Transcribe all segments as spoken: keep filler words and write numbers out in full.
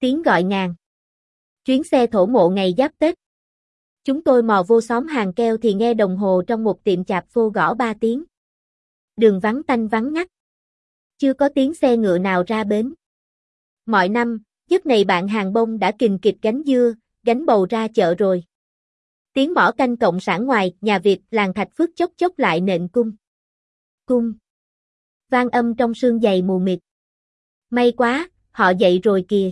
Tiếng gọi ngàn. Chuyến xe thổ mộ ngày giáp Tết. Chúng tôi mò vô xóm hàng keo thì nghe đồng hồ trong một tiệm chạp phô gõ ba tiếng. Đường vắng tanh vắng ngắt. Chưa có tiếng xe ngựa nào ra bến. Mọi năm, giấc này bạn hàng bông đã kình kịch gánh dưa, gánh bầu ra chợ rồi. Tiếng mõ canh cộng sản ngoài nhà Việt làng Thạch Phước chốc chốc lại nện cung. Cung. Vang âm trong sương dày mù mịt. May quá, họ dậy rồi kìa.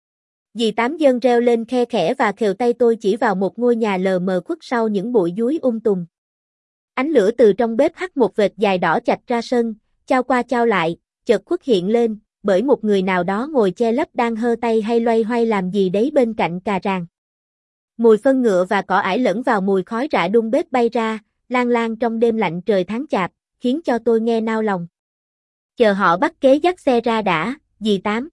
Dì Tám Dân reo lên khe khẽ và khều tay tôi chỉ vào một ngôi nhà lờ mờ khuất sau những bụi dúi um tùm. Ánh lửa từ trong bếp hắt một vệt dài đỏ chạch ra sân, chao qua chao lại, chợt khuất hiện lên, bởi một người nào đó ngồi che lấp đang hơ tay hay loay hoay làm gì đấy bên cạnh cà ràng. Mùi phân ngựa và cỏ ải lẫn vào mùi khói rạ đun bếp bay ra, lan lan trong đêm lạnh trời tháng chạp, khiến cho tôi nghe nao lòng. Chờ họ bắt kế dắt xe ra đã, dì Tám.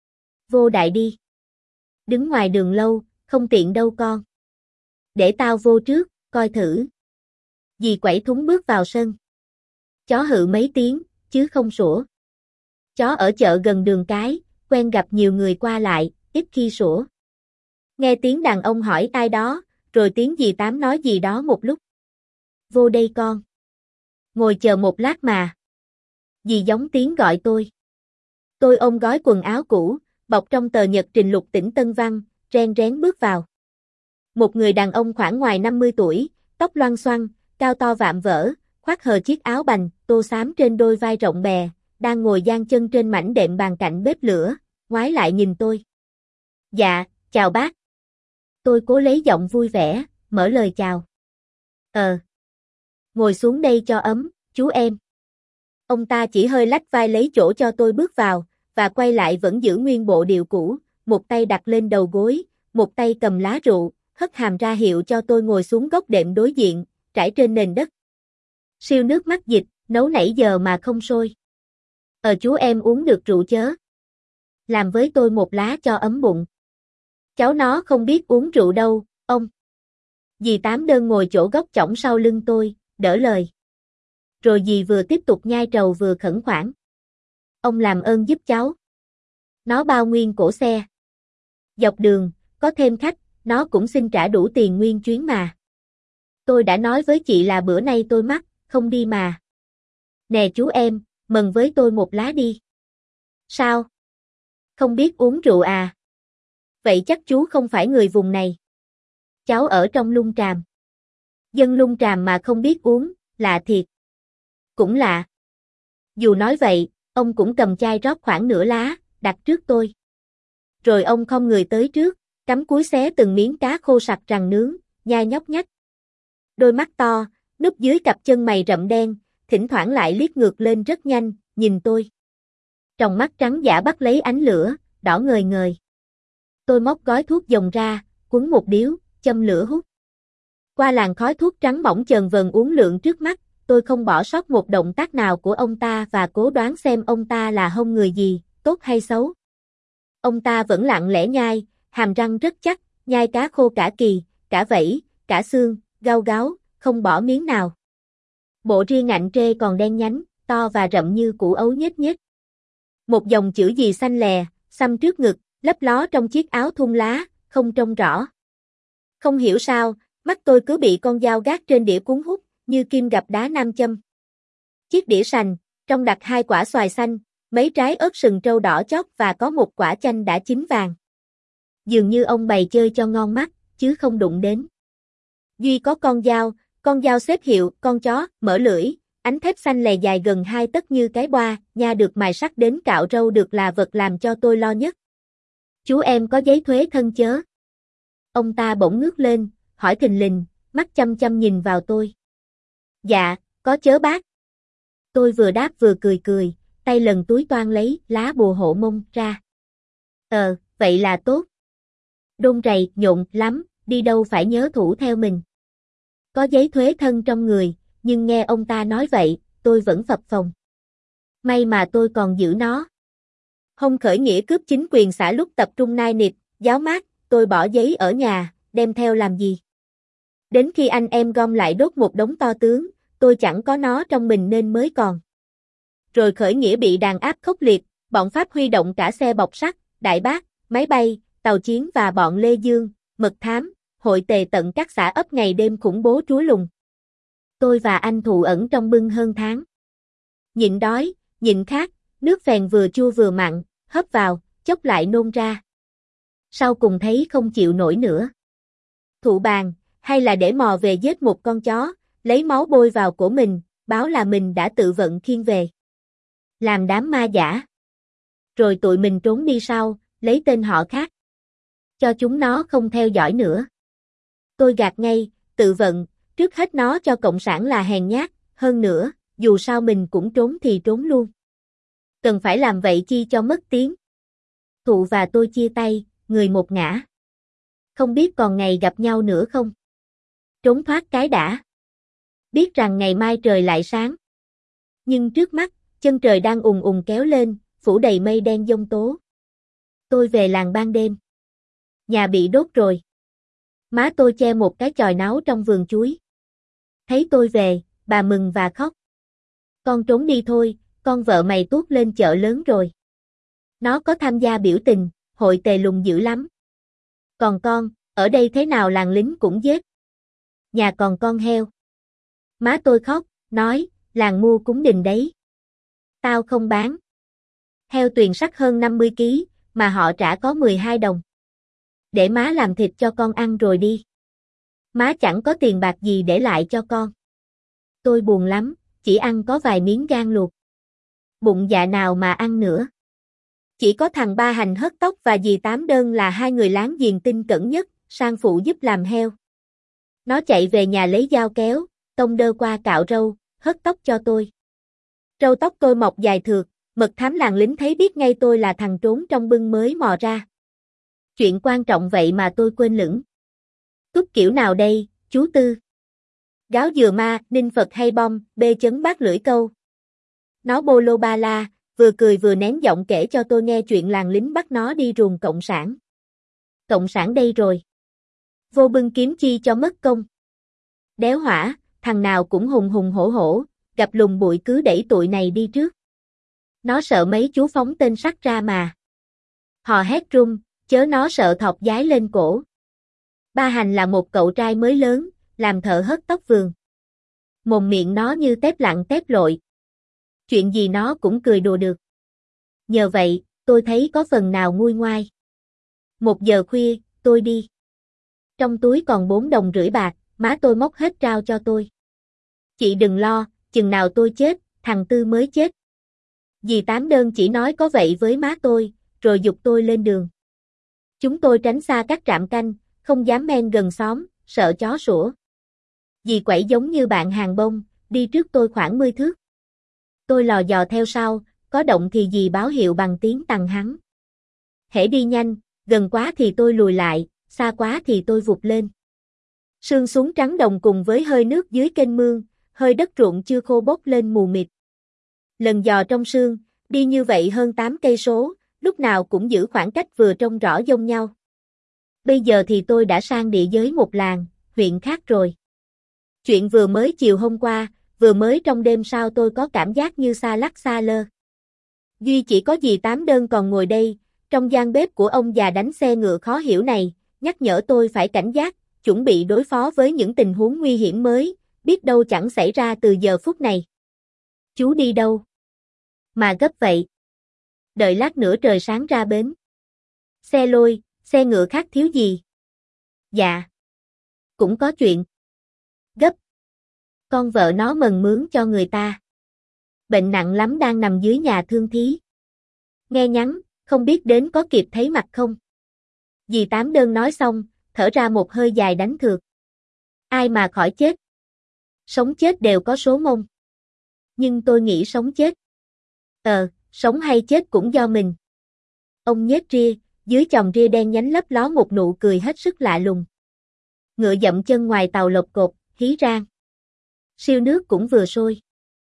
Vô đại đi. Đứng ngoài đường lâu, không tiện đâu con. Để tao vô trước, coi thử. Dì quẩy thúng bước vào sân. Chó hự mấy tiếng, chứ không sủa. Chó ở chợ gần đường cái, quen gặp nhiều người qua lại, ít khi sủa. Nghe tiếng đàn ông hỏi ai đó, rồi tiếng dì Tám nói gì đó một lúc. Vô đây con. Ngồi chờ một lát mà. Dì giống tiếng gọi tôi. Tôi ôm gói quần áo cũ, bọc trong tờ nhật trình lục tỉnh Tân Văn, ren rén bước vào. Một người đàn ông khoảng ngoài năm mươi tuổi, tóc loang xoăn, cao to vạm vỡ, khoác hờ chiếc áo bành, tô xám trên đôi vai rộng bè, đang ngồi dang chân trên mảnh đệm bàn cạnh bếp lửa, ngoái lại nhìn tôi. Dạ, chào bác. Tôi cố lấy giọng vui vẻ, mở lời chào. Ờ. Ngồi xuống đây cho ấm, chú em. Ông ta chỉ hơi lách vai lấy chỗ cho tôi bước vào, và quay lại vẫn giữ nguyên bộ điệu cũ, một tay đặt lên đầu gối, một tay cầm lá rượu, hất hàm ra hiệu cho tôi ngồi xuống góc đệm đối diện, trải trên nền đất. Siêu nước mắt dịch, nấu nãy giờ mà không sôi. Ờ chú em uống được rượu chớ. Làm với tôi một lá cho ấm bụng. Cháu nó không biết uống rượu đâu, ông. Dì Tám Đơn ngồi chỗ góc chõng sau lưng tôi, đỡ lời. Rồi dì vừa tiếp tục nhai trầu vừa khẩn khoản. Ông làm ơn giúp cháu. Nó bao nguyên cổ xe. Dọc đường, có thêm khách, nó cũng xin trả đủ tiền nguyên chuyến mà. Tôi đã nói với chị là bữa nay tôi mắc, không đi mà. Nè chú em, mừng với tôi một lá đi. Sao? Không biết uống rượu à? Vậy chắc chú không phải người vùng này. Cháu ở trong Lung Tràm. Dân Lung Tràm mà không biết uống, lạ thiệt. Cũng lạ. Dù nói vậy, ông cũng cầm chai rót khoảng nửa lá, đặt trước tôi. Rồi ông không người tới trước, cắm cúi xé từng miếng cá khô sặc rằn nướng, nhai nhóc nhách. Đôi mắt to, núp dưới cặp chân mày rậm đen, thỉnh thoảng lại liếc ngược lên rất nhanh, nhìn tôi. Tròng mắt trắng dã bắt lấy ánh lửa, đỏ ngời ngời. Tôi móc gói thuốc dòng ra, quấn một điếu, châm lửa hút. Qua làn khói thuốc trắng mỏng chờn vờn uốn lượn trước mắt, tôi không bỏ sót một động tác nào của ông ta và cố đoán xem ông ta là hông người gì, tốt hay xấu. Ông ta vẫn lặng lẽ nhai, hàm răng rất chắc, nhai cá khô cả kỳ, cả vảy, cả xương, gau gáo, không bỏ miếng nào. Bộ ria ngạnh trê còn đen nhánh, to và rậm như củ ấu nhếch nhếch. Một dòng chữ gì xanh lè, xăm trước ngực, lấp ló trong chiếc áo thun lá, không trông rõ. Không hiểu sao, mắt tôi cứ bị con dao gác trên đĩa cuốn hút, như kim gặp đá nam châm. Chiếc đĩa sành, trong đặt hai quả xoài xanh, mấy trái ớt sừng trâu đỏ chót và có một quả chanh đã chín vàng. Dường như ông bày chơi cho ngon mắt, chứ không đụng đến. Duy có con dao, con dao xếp hiệu, con chó, mở lưỡi, ánh thép xanh lè dài gần hai tấc như cái boa, nha được mài sắc đến cạo râu được là vật làm cho tôi lo nhất. Chú em có giấy thuế thân chớ? Ông ta bỗng ngước lên, hỏi thình lình, mắt chăm chăm nhìn vào tôi. Dạ, có chớ bác. Tôi vừa đáp vừa cười cười, tay lần túi toan lấy lá bùa hộ mông ra. Ờ, vậy là tốt. Đôn rầy, nhộn lắm, đi đâu phải nhớ thủ theo mình. Có giấy thuế thân trong người, nhưng nghe ông ta nói vậy, tôi vẫn phập phồng. May mà tôi còn giữ nó. Hông khởi nghĩa cướp chính quyền xã lúc tập trung nai nịt, giáo mát, tôi bỏ giấy ở nhà, đem theo làm gì? Đến khi anh em gom lại đốt một đống to tướng, tôi chẳng có nó trong mình nên mới còn. Rồi khởi nghĩa bị đàn áp khốc liệt, bọn Pháp huy động cả xe bọc sắt, đại bác, máy bay, Tàu Chiến và bọn Lê Dương, mật thám, hội tề tận các xã ấp ngày đêm khủng bố trúa lùng. Tôi và anh Thụ ẩn trong bưng hơn tháng. Nhịn đói, nhịn khát, nước phèn vừa chua vừa mặn, hấp vào, chốc lại nôn ra. Sau cùng thấy không chịu nổi nữa. Thụ bàn, hay là để mò về giết một con chó, lấy máu bôi vào cổ mình, báo là mình đã tự vận khiêng về. Làm đám ma giả. Rồi tụi mình trốn đi sau, lấy tên họ khác. Cho chúng nó không theo dõi nữa. Tôi gạt ngay, tự vận, trước hết nó cho cộng sản là hèn nhát, hơn nữa, dù sao mình cũng trốn thì trốn luôn. Cần phải làm vậy chi cho mất tiếng. Thụ và tôi chia tay, người một ngã. Không biết còn ngày gặp nhau nữa không? Trốn thoát cái đã. Biết rằng ngày mai trời lại sáng. Nhưng trước mắt, chân trời đang ùn ùn kéo lên, phủ đầy mây đen giông tố. Tôi về làng ban đêm. Nhà bị đốt rồi. Má tôi che một cái chòi náo trong vườn chuối. Thấy tôi về, bà mừng và khóc. Con trốn đi thôi, con vợ mày tuốt lên chợ lớn rồi. Nó có tham gia biểu tình, hội tề lùng dữ lắm. Còn con, ở đây thế nào làng lính cũng giết. Nhà còn con heo. Má tôi khóc, nói, làng mua cúng đình đấy. Tao không bán. Heo tuyền sắt hơn năm mươi ki lô gam, mà họ trả có mười hai đồng. Để má làm thịt cho con ăn rồi đi. Má chẳng có tiền bạc gì để lại cho con. Tôi buồn lắm, chỉ ăn có vài miếng gan luộc. Bụng dạ nào mà ăn nữa. Chỉ có thằng Ba Hành hớt tóc và dì Tám Đơn là hai người láng giềng tin cẩn nhất, sang phụ giúp làm heo. Nó chạy về nhà lấy dao kéo, tông đơ qua cạo râu, hớt tóc cho tôi. Râu tóc tôi mọc dài thượt, mật thám làng lính thấy biết ngay tôi là thằng trốn trong bưng mới mò ra. Chuyện quan trọng vậy mà tôi quên lửng. Túc kiểu nào đây, chú Tư? Gáo dừa ma, ninh Phật hay bom, bê chấn bát lưỡi câu. Nó bô lô ba la, vừa cười vừa nén giọng kể cho tôi nghe chuyện làng lính bắt nó đi ruồng cộng sản. Cộng sản đây rồi. Vô bưng kiếm chi cho mất công. Đéo hỏa, thằng nào cũng hùng hùng hổ hổ, gặp lùng bụi cứ đẩy tụi này đi trước. Nó sợ mấy chú phóng tên sắt ra mà. Hò hét rung, chớ nó sợ thọc dái lên cổ. Ba Hành là một cậu trai mới lớn, làm thợ hớt tóc vườn. Mồm miệng nó như tép lặng tép lội. Chuyện gì nó cũng cười đùa được. Nhờ vậy, tôi thấy có phần nào nguôi ngoai. Một giờ khuya, tôi đi. Trong túi còn bốn đồng rưỡi bạc, má tôi móc hết trao cho tôi. Chị đừng lo, chừng nào tôi chết, thằng Tư mới chết. Dì Tám Đơn chỉ nói có vậy với má tôi, rồi giục tôi lên đường. Chúng tôi tránh xa các trạm canh, không dám men gần xóm, sợ chó sủa. Dì quẩy giống như bạn hàng bông, đi trước tôi khoảng mười thước. Tôi lò dò theo sau, có động thì dì báo hiệu bằng tiếng tằng hắn. Hễ đi nhanh, gần quá thì tôi lùi lại, xa quá thì tôi vụt lên. Sương xuống trắng đồng cùng với hơi nước dưới kênh mương, hơi đất ruộng chưa khô bốc lên mù mịt. Lần dò trong sương, đi như vậy hơn tám cây số, lúc nào cũng giữ khoảng cách vừa trông rõ giống nhau. Bây giờ thì tôi đã sang địa giới một làng, huyện khác rồi. Chuyện vừa mới chiều hôm qua, vừa mới trong đêm sao tôi có cảm giác như xa lắc xa lơ. Duy chỉ có dì Tám Đơn còn ngồi đây, trong gian bếp của ông già đánh xe ngựa khó hiểu này, nhắc nhở tôi phải cảnh giác, chuẩn bị đối phó với những tình huống nguy hiểm mới, biết đâu chẳng xảy ra từ giờ phút này. Chú đi đâu? Mà gấp vậy. Đợi lát nữa trời sáng ra bến. Xe lôi, xe ngựa khác thiếu gì? Dạ. Cũng có chuyện. Gấp. Con vợ nó mần mướn cho người ta. Bệnh nặng lắm đang nằm dưới nhà thương thí. Nghe nhắn, không biết đến có kịp thấy mặt không? Dì Tám Đơn nói xong, thở ra một hơi dài đánh thượt. Ai mà khỏi chết? Sống chết đều có số mông. Nhưng tôi nghĩ sống chết. Ờ, sống hay chết cũng do mình. Ông nhếch ria, dưới chòm ria đen nhánh lấp ló một nụ cười hết sức lạ lùng. Ngựa dậm chân ngoài tàu lộc cột, hí rang. Siêu nước cũng vừa sôi.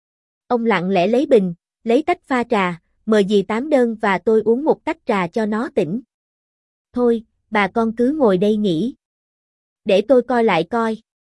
Ông lặng lẽ lấy bình, lấy tách pha trà, mời dì Tám Đơn và tôi uống một tách trà cho nó tỉnh. Thôi, bà con cứ ngồi đây nghỉ. Để tôi coi lại coi.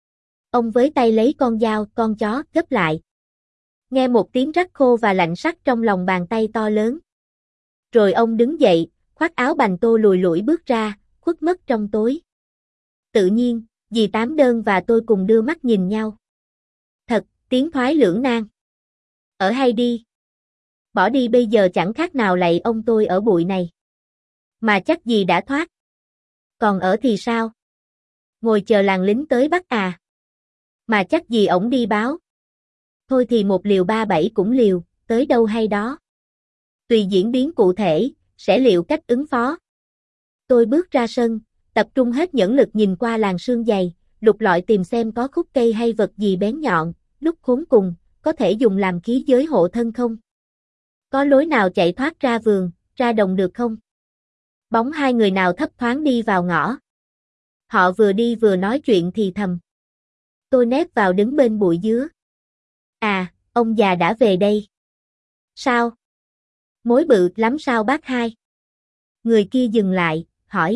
Ông với tay lấy con dao, con chó, gấp lại. Nghe một tiếng rắc khô và lạnh sắc trong lòng bàn tay to lớn. Rồi ông đứng dậy, khoác áo bành tô lùi lủi bước ra, khuất mất trong tối. Tự nhiên, dì Tám Đơn và tôi cùng đưa mắt nhìn nhau. Thật, tiến thoái lưỡng nan. Ở hay đi. Bỏ đi bây giờ chẳng khác nào lạy ông tôi ở bụi này. Mà chắc dì đã thoát. Còn ở thì sao? Ngồi chờ làng lính tới bắt à? Mà chắc dì ổng đi báo. Thôi thì một liều ba bảy cũng liều, tới đâu hay đó. Tùy diễn biến cụ thể, sẽ liệu cách ứng phó. Tôi bước ra sân, tập trung hết nhẫn lực nhìn qua làn sương dày, lục lọi tìm xem có khúc cây hay vật gì bén nhọn, lúc khốn cùng, có thể dùng làm khí giới hộ thân không? Có lối nào chạy thoát ra vườn, ra đồng được không? Bóng hai người nào thấp thoáng đi vào ngõ. Họ vừa đi vừa nói chuyện thì thầm. Tôi nép vào đứng bên bụi dứa. À, ông già đã về đây. Sao? Mối bự lắm sao bác hai? Người kia dừng lại, hỏi.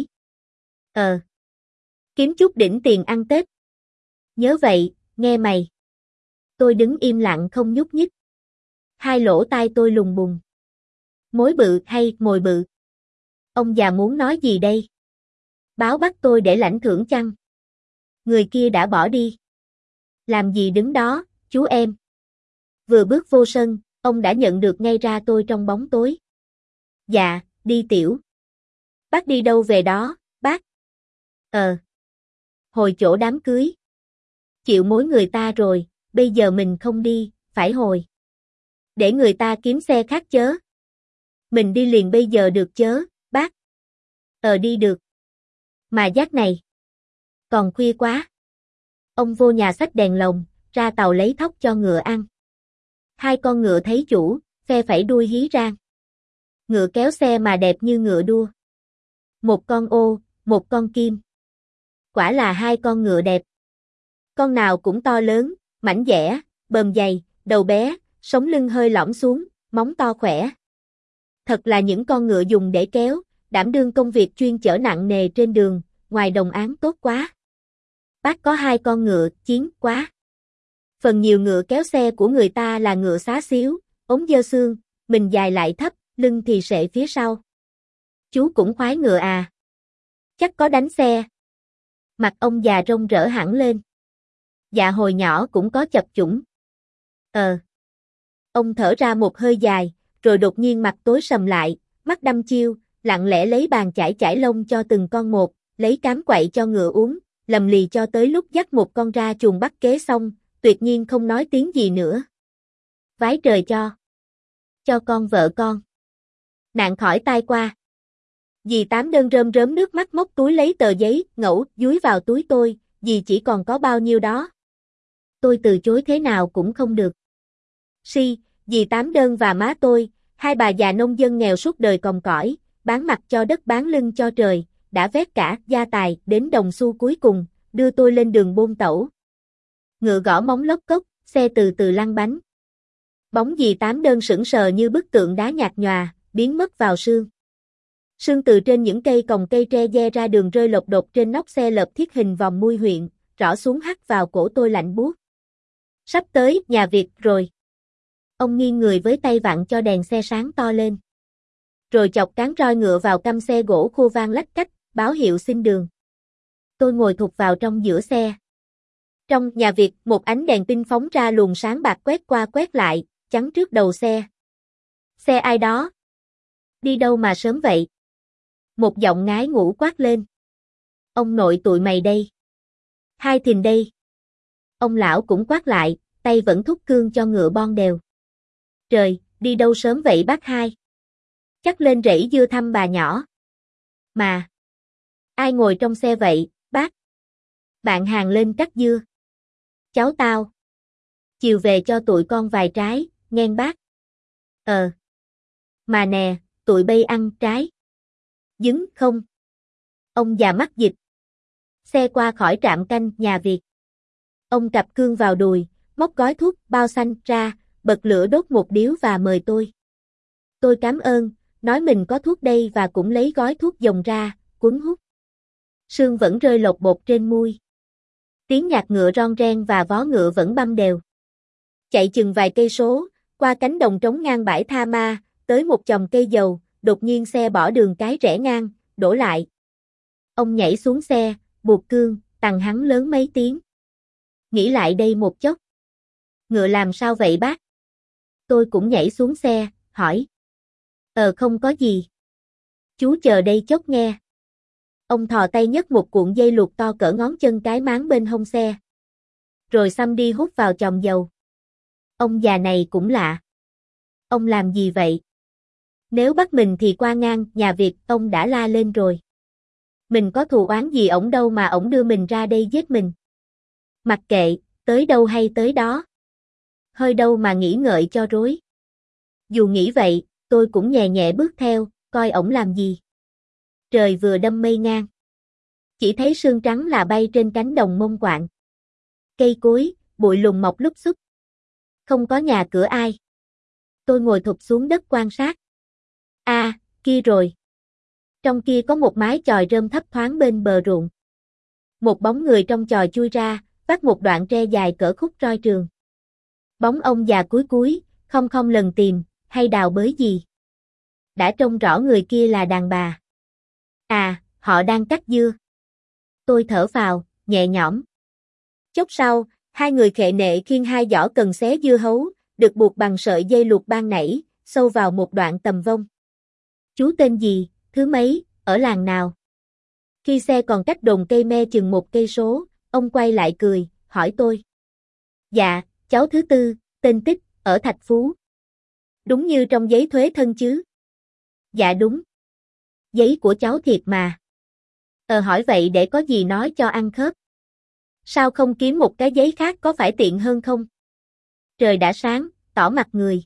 Ờ. Kiếm chút đỉnh tiền ăn Tết. Nhớ vậy, nghe mày. Tôi đứng im lặng không nhúc nhích. Hai lỗ tai tôi lùng bùng. Mối bự hay mồi bự? Ông già muốn nói gì đây? Báo bắt tôi để lãnh thưởng chăng? Người kia đã bỏ đi. Làm gì đứng đó, chú em? Vừa bước vô sân, ông đã nhận được ngay ra tôi trong bóng tối. Dạ, đi tiểu. Bác đi đâu về đó, bác? Ờ. Hồi chỗ đám cưới. Chịu mối người ta rồi, bây giờ mình không đi, phải hồi. Để người ta kiếm xe khác chớ. Mình đi liền bây giờ được chớ, bác? Ờ đi được. Mà giác này. Còn khuya quá. Ông vô nhà xách đèn lồng, ra tàu lấy thóc cho ngựa ăn. Hai con ngựa thấy chủ, phe phẩy đuôi hí rang. Ngựa kéo xe mà đẹp như ngựa đua. Một con ô, một con kim. Quả là hai con ngựa đẹp. Con nào cũng to lớn, mảnh dẻ, bờm dày, đầu bé, sống lưng hơi lõm xuống, móng to khỏe. Thật là những con ngựa dùng để kéo, đảm đương công việc chuyên chở nặng nề trên đường, ngoài đồng áng tốt quá. Bác có hai con ngựa, chiến quá. Phần nhiều ngựa kéo xe của người ta là ngựa xá xíu, ống dơ xương, mình dài lại thấp, lưng thì sệ phía sau. Chú cũng khoái ngựa à? Chắc có đánh xe. Mặt ông già rông rỡ hẳn lên. Dạ hồi nhỏ cũng có chập chủng. Ờ. Ông thở ra một hơi dài, rồi đột nhiên mặt tối sầm lại, mắt đăm chiêu, lặng lẽ lấy bàn chải chải lông cho từng con một, lấy cám quậy cho ngựa uống, lầm lì cho tới lúc dắt một con ra chuồng bắt kế xong, tuyệt nhiên không nói tiếng gì nữa. Vái trời cho. Cho con vợ con. Nạn khỏi tai qua. Dì Tám Đơn rơm rớm nước mắt móc túi lấy tờ giấy, ngẫu, dúi vào túi tôi, dì chỉ còn có bao nhiêu đó. Tôi từ chối thế nào cũng không được. Si, dì Tám Đơn và má tôi, hai bà già nông dân nghèo suốt đời còng cõi, bán mặt cho đất bán lưng cho trời, đã vét cả gia tài đến đồng xu cuối cùng, đưa tôi lên đường bôn tẩu. Ngựa gõ móng lốc cốc, xe từ từ lăn bánh. Bóng dì Tám Đơn sững sờ như bức tượng đá nhạt nhòa, biến mất vào sương. Sương từ trên những cây còng cây tre ge ra đường rơi lộc độc trên nóc xe lợp thiết hình vòng mui huyện, rõ xuống hắt vào cổ tôi lạnh buốt. Sắp tới, nhà Việt rồi. Ông nghiêng người với tay vặn cho đèn xe sáng to lên. Rồi chọc cán roi ngựa vào căm xe gỗ khô vang lách cách, báo hiệu xin đường. Tôi ngồi thụt vào trong giữa xe. Trong nhà Việt, một ánh đèn pin phóng ra luồng sáng bạc quét qua quét lại, chắn trước đầu xe. Xe ai đó? Đi đâu mà sớm vậy? Một giọng ngái ngủ quát lên. Ông nội tụi mày đây. Hai thìn đây. Ông lão cũng quát lại, tay vẫn thúc cương cho ngựa bon đều. Trời, đi đâu sớm vậy bác hai? Chắc lên rẫy dưa thăm bà nhỏ. Mà. Ai ngồi trong xe vậy, bác? Bạn hàng lên cắt dưa. Cháu tao. Chiều về cho tụi con vài trái, nghe bác. Ờ. Mà nè, tụi bay ăn trái. Dứng không? Ông già mắc dịch. Xe qua khỏi trạm canh nhà Việt. Ông cặp cương vào đùi, móc gói thuốc bao xanh ra, bật lửa đốt một điếu và mời tôi. Tôi cảm ơn, nói mình có thuốc đây và cũng lấy gói thuốc dòng ra, cuốn hút. Sương vẫn rơi lột bột trên mui. Tiếng nhạc ngựa ron ren và vó ngựa vẫn băm đều. Chạy chừng vài cây số, qua cánh đồng trống ngang bãi Tha Ma, tới một chòm cây dầu, đột nhiên xe bỏ đường cái rẽ ngang, đổ lại. Ông nhảy xuống xe, buộc cương, tằng hắn lớn mấy tiếng. Nghĩ lại đây một chốc. Ngựa làm sao vậy bác? Tôi cũng nhảy xuống xe, hỏi. Ờ không có gì. Chú chờ đây chốc nghe. Ông thò tay nhấc một cuộn dây luộc to cỡ ngón chân cái máng bên hông xe. Rồi xăm đi hút vào chòm dầu. Ông già này cũng lạ. Ông làm gì vậy? Nếu bắt mình thì qua ngang nhà Việt, ông đã la lên rồi. Mình có thù oán gì ổng đâu mà ổng đưa mình ra đây giết mình. Mặc kệ, tới đâu hay tới đó. Hơi đâu mà nghĩ ngợi cho rối. Dù nghĩ vậy, tôi cũng nhẹ nhẹ bước theo, coi ổng làm gì. Trời vừa đâm mây ngang. Chỉ thấy sương trắng là bay trên cánh đồng mông quạng. Cây cối, bụi lùn mọc lúp xúp. Không có nhà cửa ai. Tôi ngồi thụp xuống đất quan sát. À, kia rồi. Trong kia có một mái chòi rơm thấp thoáng bên bờ ruộng. Một bóng người trong chòi chui ra, vác một đoạn tre dài cỡ khúc roi trường. Bóng ông già cúi cúi, không không lần tìm, hay đào bới gì. Đã trông rõ người kia là đàn bà. À, họ đang cắt dưa. Tôi thở phào, nhẹ nhõm. Chốc sau, hai người khệ nệ khiêng hai giỏ cần xé dưa hấu, được buộc bằng sợi dây luộc ban nãy, sâu vào một đoạn tầm vông. Chú tên gì, thứ mấy, ở làng nào? Khi xe còn cách đồn cây me chừng một cây số, ông quay lại cười, hỏi tôi. Dạ, cháu thứ tư, tên Tích, ở Thạch Phú. Đúng như trong giấy thuế thân chứ? Dạ đúng. Giấy của cháu thiệt mà. Ờ hỏi vậy để có gì nói cho ăn khớp. Sao không kiếm một cái giấy khác có phải tiện hơn không? Trời đã sáng, tỏ mặt người.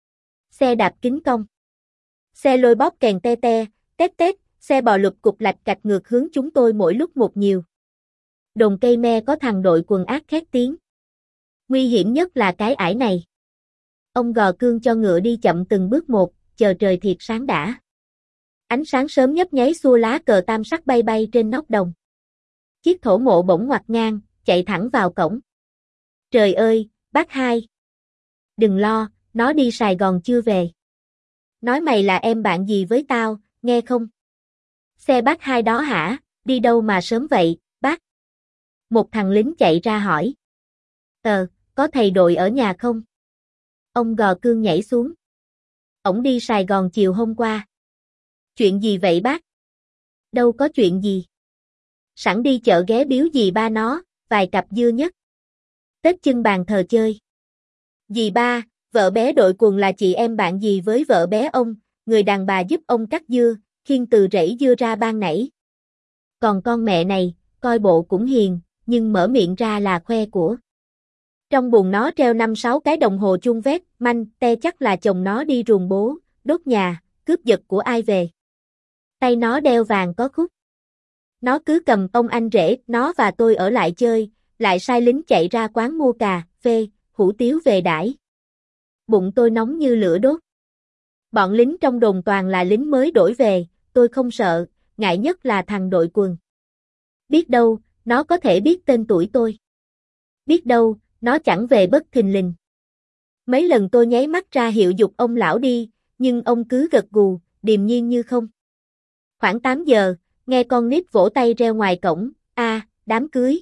Xe đạp kính cong. Xe lôi bóp kèn te te, tét tét, xe bò lụp cục lạch cạch ngược hướng chúng tôi mỗi lúc một nhiều. Đồn cây me có thằng đội quần ác khét tiếng. Nguy hiểm nhất là cái ải này. Ông gò cương cho ngựa đi chậm từng bước một, chờ trời thiệt sáng đã. Ánh sáng sớm nhấp nháy xua lá cờ tam sắc bay bay trên nóc đồng. Chiếc thổ mộ bỗng ngoặt ngang, chạy thẳng vào cổng. Trời ơi, bác hai. Đừng lo, nó đi Sài Gòn chưa về. Nói mày là em bạn gì với tao, nghe không? Xe bác hai đó hả, đi đâu mà sớm vậy, bác? Một thằng lính chạy ra hỏi. Ờ, có thầy đội ở nhà không? Ông gò cương nhảy xuống. Ổng đi Sài Gòn chiều hôm qua. Chuyện gì vậy bác? Đâu có chuyện gì. Sẵn đi chợ ghé biếu dì ba nó, vài cặp dưa nhất. Tết chưng bàn thờ chơi. Dì ba, vợ bé đội quần là chị em bạn dì với vợ bé ông, người đàn bà giúp ông cắt dưa, khiêng từ rẫy dưa ra ban nãy. Còn con mẹ này, coi bộ cũng hiền, nhưng mở miệng ra là khoe của. Trong buồng nó treo năm sáu cái đồng hồ chuông vét, manh, te chắc là chồng nó đi ruồng bố, đốt nhà, cướp giật của ai về. Tay nó đeo vàng có khúc. Nó cứ cầm ông anh rể, nó và tôi ở lại chơi, lại sai lính chạy ra quán mua cà, phê, hủ tiếu về đãi. Bụng tôi nóng như lửa đốt. Bọn lính trong đồn toàn là lính mới đổi về, tôi không sợ, ngại nhất là thằng đội quần. Biết đâu, nó có thể biết tên tuổi tôi. Biết đâu, nó chẳng về bất thình lình. Mấy lần tôi nháy mắt ra hiệu giục ông lão đi, nhưng ông cứ gật gù, điềm nhiên như không. Khoảng tám giờ, nghe con nít vỗ tay reo ngoài cổng, a, đám cưới.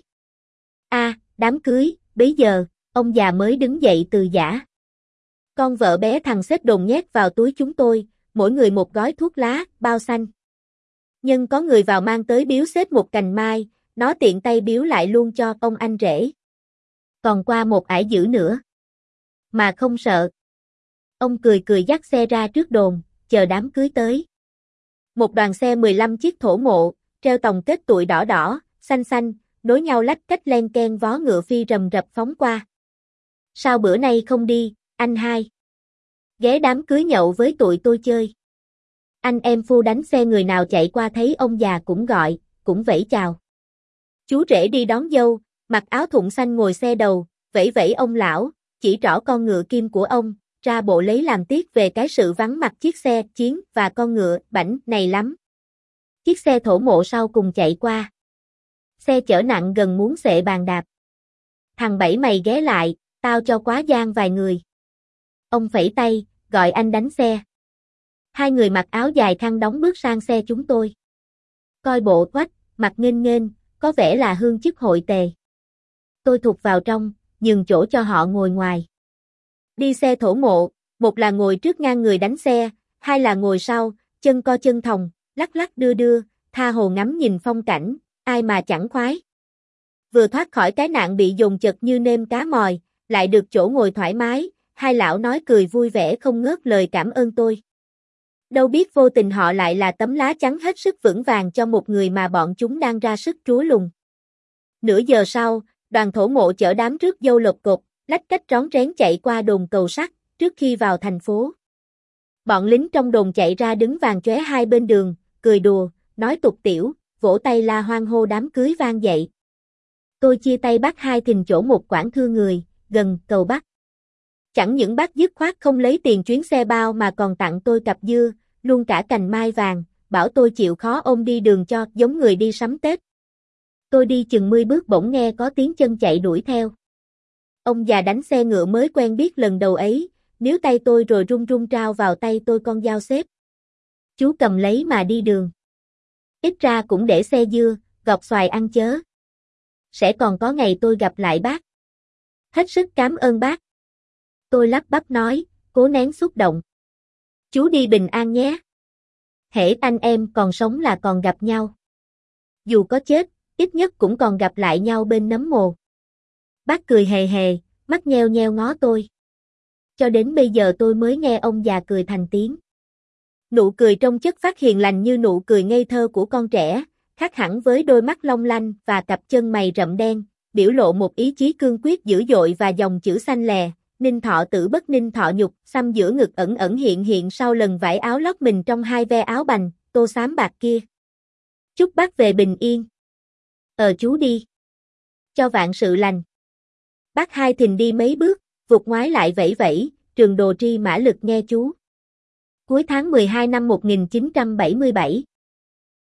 A, đám cưới, bấy giờ, ông già mới đứng dậy từ giã. Con vợ bé thằng xếp đồn nhét vào túi chúng tôi, mỗi người một gói thuốc lá, bao xanh. Nhưng có người vào mang tới biếu xếp một cành mai, nó tiện tay biếu lại luôn cho ông anh rể. Còn qua một ải dữ nữa. Mà không sợ. Ông cười cười dắt xe ra trước đồn, chờ đám cưới tới. Một đoàn xe mười lăm chiếc thổ mộ, treo tòng kết tụi đỏ đỏ, xanh xanh, nối nhau lách cách len ken vó ngựa phi rầm rập phóng qua. Sao bữa nay không đi, anh hai? Ghé đám cưới nhậu với tụi tôi chơi. Anh em phu đánh xe người nào chạy qua thấy ông già cũng gọi, cũng vẫy chào. Chú rể đi đón dâu, mặc áo thụng xanh ngồi xe đầu, vẫy vẫy ông lão, chỉ trỏ con ngựa kim của ông, ra bộ lấy làm tiếc về cái sự vắng mặt chiếc xe chiến và con ngựa bảnh này lắm. Chiếc xe thổ mộ sau cùng chạy qua. Xe chở nặng gần muốn xệ bàn đạp. Thằng Bảy mày ghé lại, tao cho quá gian vài người. Ông phẩy tay, gọi anh đánh xe. Hai người mặc áo dài khăn đóng bước sang xe chúng tôi. Coi bộ quách, mặt nghênh nghênh, có vẻ là hương chức hội tề. Tôi thụt vào trong, nhường chỗ cho họ ngồi ngoài. Đi xe thổ mộ, một là ngồi trước ngang người đánh xe, hai là ngồi sau, chân co chân thòng, lắc lắc đưa đưa, tha hồ ngắm nhìn phong cảnh, ai mà chẳng khoái. Vừa thoát khỏi cái nạn bị dồn chật như nêm cá mòi, lại được chỗ ngồi thoải mái, hai lão nói cười vui vẻ không ngớt lời cảm ơn tôi. Đâu biết vô tình họ lại là tấm lá chắn hết sức vững vàng cho một người mà bọn chúng đang ra sức trúa lùng. Nửa giờ sau, đoàn thổ mộ chở đám rước dâu lột cột, lách cách rón rén chạy qua đồn cầu sắt, trước khi vào thành phố. Bọn lính trong đồn chạy ra đứng vàng chóe hai bên đường, cười đùa, nói tục tiểu, vỗ tay la hoan hô đám cưới vang dậy. Tôi chia tay bác hai thình chỗ một quảng thưa người, gần cầu Bắc. Chẳng những bác dứt khoát không lấy tiền chuyến xe bao mà còn tặng tôi cặp dưa, luôn cả cành mai vàng, bảo tôi chịu khó ôm đi đường cho giống người đi sắm Tết. Tôi đi chừng mươi bước bỗng nghe có tiếng chân chạy đuổi theo. Ông già đánh xe ngựa mới quen biết lần đầu ấy, níu tay tôi rồi run run trao vào tay tôi con dao xếp. Chú cầm lấy mà đi đường. Ít ra cũng để xe dưa, gọt xoài ăn chớ. Sẽ còn có ngày tôi gặp lại bác. Hết sức cảm ơn bác. Tôi lắp bắp nói, cố nén xúc động. Chú đi bình an nhé. Hễ anh em còn sống là còn gặp nhau. Dù có chết, ít nhất cũng còn gặp lại nhau bên nấm mồ. Bác cười hề hề, mắt nheo nheo ngó tôi. Cho đến bây giờ tôi mới nghe ông già cười thành tiếng. Nụ cười trong chất phát hiền lành như nụ cười ngây thơ của con trẻ, khác hẳn với đôi mắt long lanh và cặp chân mày rậm đen, biểu lộ một ý chí cương quyết dữ dội và dòng chữ xanh lè, ninh thọ tử bất ninh thọ nhục, xăm giữa ngực ẩn ẩn hiện hiện sau lần vải áo lót mình trong hai ve áo bành, tô xám bạc kia. Chúc bác về bình yên. Ờ chú đi. Cho vạn sự lành. Bác hai thình đi mấy bước, vụt ngoái lại vẫy vẫy, trường đồ tri mã lực nghe chú. Cuối tháng mười hai năm một nghìn chín trăm bảy mươi bảy.